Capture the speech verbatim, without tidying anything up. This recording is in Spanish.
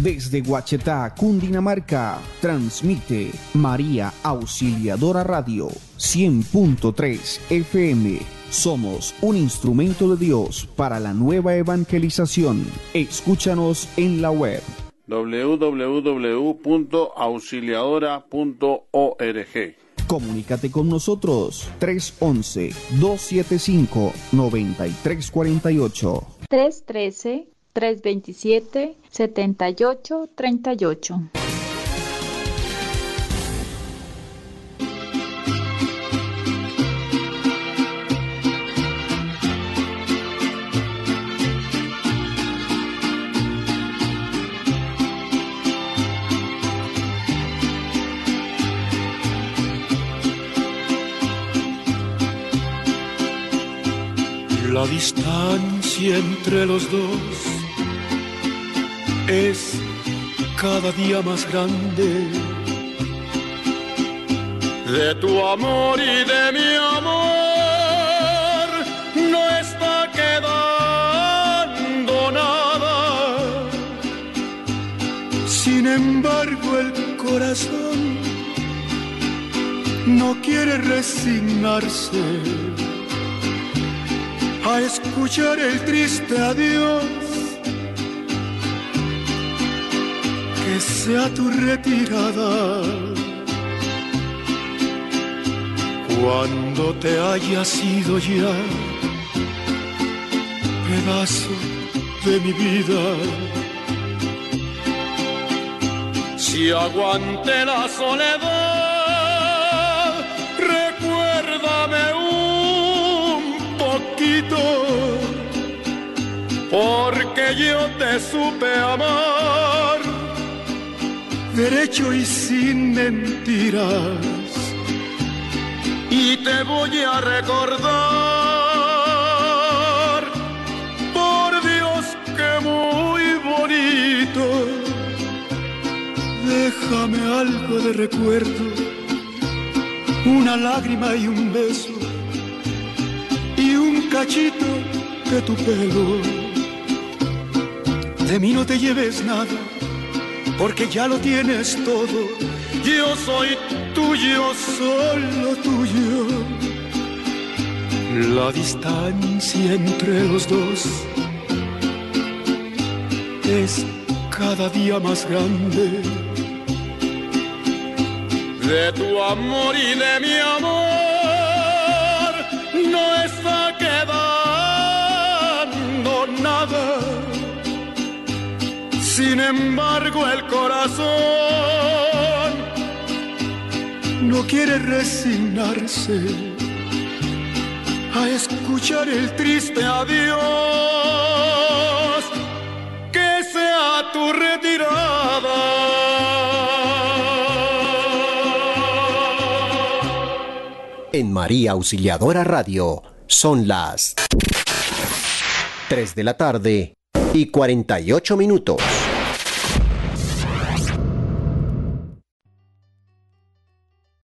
Desde Guachetá, Cundinamarca, transmite María Auxiliadora Radio, cien punto tres F M. Somos un instrumento de Dios para la nueva evangelización. Escúchanos en la web doble u doble u doble u punto auxiliadora punto org. Comunícate con nosotros tres once, dos setenta y cinco, noventa y tres cuarenta y ocho. tres trece, tres veintisiete, setenta y ocho treinta y ocho. La distancia entre los dos es cada día más grande. De tu amor y de mi amor no está quedando nada. Sin embargo, el corazón no quiere resignarse a escuchar el triste adiós, que sea tu retirada. Cuando te hayas ido ya, pedazo de mi vida, si aguante la soledad, recuérdame un poquito, porque yo te supe amar derecho y sin mentiras, y te voy a recordar, por Dios que muy bonito. Déjame algo de recuerdo, una lágrima y un beso, y un cachito de tu pelo. De mí no te lleves nada, porque ya lo tienes todo. Yo soy tuyo, solo tuyo. La distancia entre los dos es cada día más grande. De tu amor y de mi amor no está quedando nada. Sin embargo, el corazón no quiere resignarse a escuchar el triste adiós, que sea tu retirada. En María Auxiliadora Radio son las tres de la tarde y cuarenta y ocho minutos.